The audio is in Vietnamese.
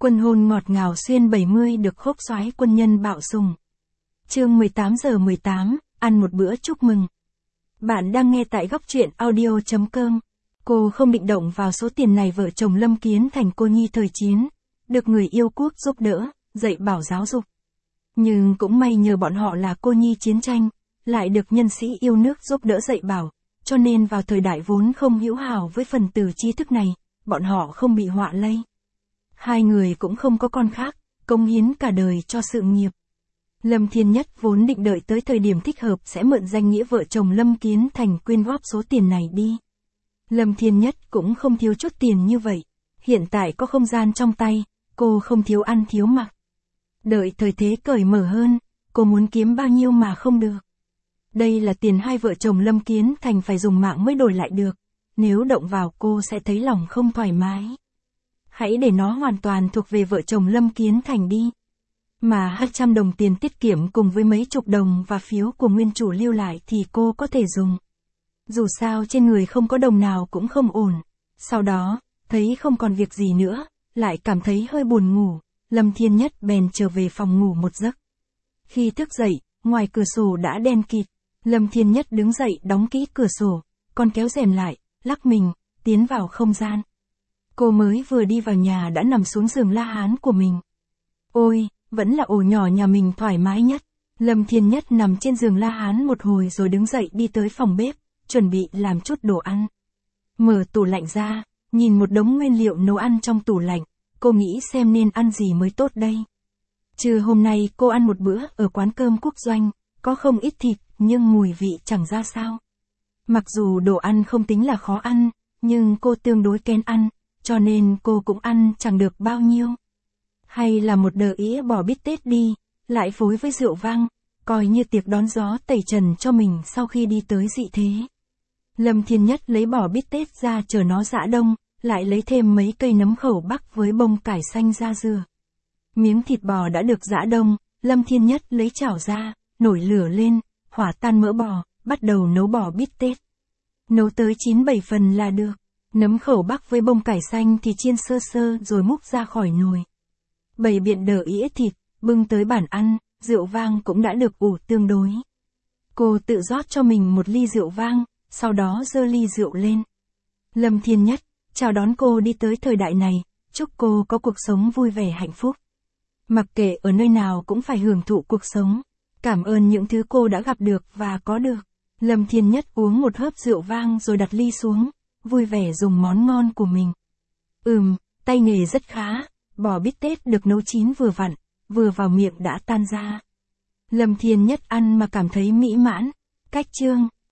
Quân hôn ngọt ngào xuyên 70 được khốc soái quân nhân bạo sùng. Chương 18:18, ăn một bữa chúc mừng. Bạn đang nghe tại góc truyện audio.com. Cô không định động vào số tiền này. Vợ chồng Lâm Kiến Thành cô nhi thời chiến, được người yêu quốc giúp đỡ, dạy bảo giáo dục. Nhưng cũng may nhờ bọn họ là cô nhi chiến tranh, lại được nhân sĩ yêu nước giúp đỡ dạy bảo, cho nên vào thời đại vốn không hữu hảo với phần tử trí thức này, bọn họ không bị họa lây. Hai người cũng không có con khác, cống hiến cả đời cho sự nghiệp. Lâm Thiên Nhất vốn định đợi tới thời điểm thích hợp sẽ mượn danh nghĩa vợ chồng Lâm Kiến Thành quyên góp số tiền này đi. Lâm Thiên Nhất cũng không thiếu chút tiền như vậy, hiện tại có không gian trong tay, cô không thiếu ăn thiếu mặc. Đợi thời thế cởi mở hơn, cô muốn kiếm bao nhiêu mà không được. Đây là tiền hai vợ chồng Lâm Kiến Thành phải dùng mạng mới đổi lại được, nếu động vào cô sẽ thấy lòng không thoải mái. Hãy để nó hoàn toàn thuộc về vợ chồng Lâm Kiến Thành đi. Mà 200 đồng tiền tiết kiệm cùng với mấy chục đồng và phiếu của nguyên chủ lưu lại thì cô có thể dùng. Dù sao trên người không có đồng nào cũng không ổn. Sau đó, thấy không còn việc gì nữa, lại cảm thấy hơi buồn ngủ, Lâm Thiên Nhất bèn trở về phòng ngủ một giấc. Khi thức dậy, ngoài cửa sổ đã đen kịt, Lâm Thiên Nhất đứng dậy đóng kỹ cửa sổ, còn kéo rèm lại, lắc mình, tiến vào không gian. Cô mới vừa đi vào nhà đã nằm xuống giường La Hán của mình. Ôi, vẫn là ổ nhỏ nhà mình thoải mái nhất. Lâm Thiên Nhất nằm trên giường La Hán một hồi rồi đứng dậy đi tới phòng bếp, chuẩn bị làm chút đồ ăn. Mở tủ lạnh ra, nhìn một đống nguyên liệu nấu ăn trong tủ lạnh, cô nghĩ xem nên ăn gì mới tốt đây. Trưa hôm nay cô ăn một bữa ở quán cơm quốc doanh, có không ít thịt, nhưng mùi vị chẳng ra sao. Mặc dù đồ ăn không tính là khó ăn, nhưng cô tương đối kén ăn, cho nên cô cũng ăn chẳng được bao nhiêu. Hay là một đờ ĩa bò bít tết đi, lại phối với rượu vang, coi như tiệc đón gió tẩy trần cho mình sau khi đi tới dị thế. Lâm Thiên Nhất lấy bò bít tết ra chờ nó giã đông, lại lấy thêm mấy cây nấm khẩu bắc với bông cải xanh ra rửa. Miếng thịt bò đã được giã đông, Lâm Thiên Nhất lấy chảo ra, nổi lửa lên, hỏa tan mỡ bò, bắt đầu nấu bò bít tết. Nấu tới 9-7 phần là được. Nấm khẩu bắc với bông cải xanh thì chiên sơ sơ rồi múc ra khỏi nồi. Bày biện đờ ĩa thịt, bưng tới bàn ăn, rượu vang cũng đã được ủ tương đối. Cô tự rót cho mình một ly rượu vang, sau đó giơ ly rượu lên. Lâm Thiên Nhất, chào đón cô đi tới thời đại này, chúc cô có cuộc sống vui vẻ hạnh phúc. Mặc kệ ở nơi nào cũng phải hưởng thụ cuộc sống. Cảm ơn những thứ cô đã gặp được và có được. Lâm Thiên Nhất uống một hớp rượu vang rồi đặt ly xuống, vui vẻ dùng món ngon của mình. Tay nghề rất khá, bò bít tết được nấu chín vừa vặn, vừa vào miệng đã tan ra. Lâm Thiên Nhất ăn mà cảm thấy mỹ mãn. Cách chương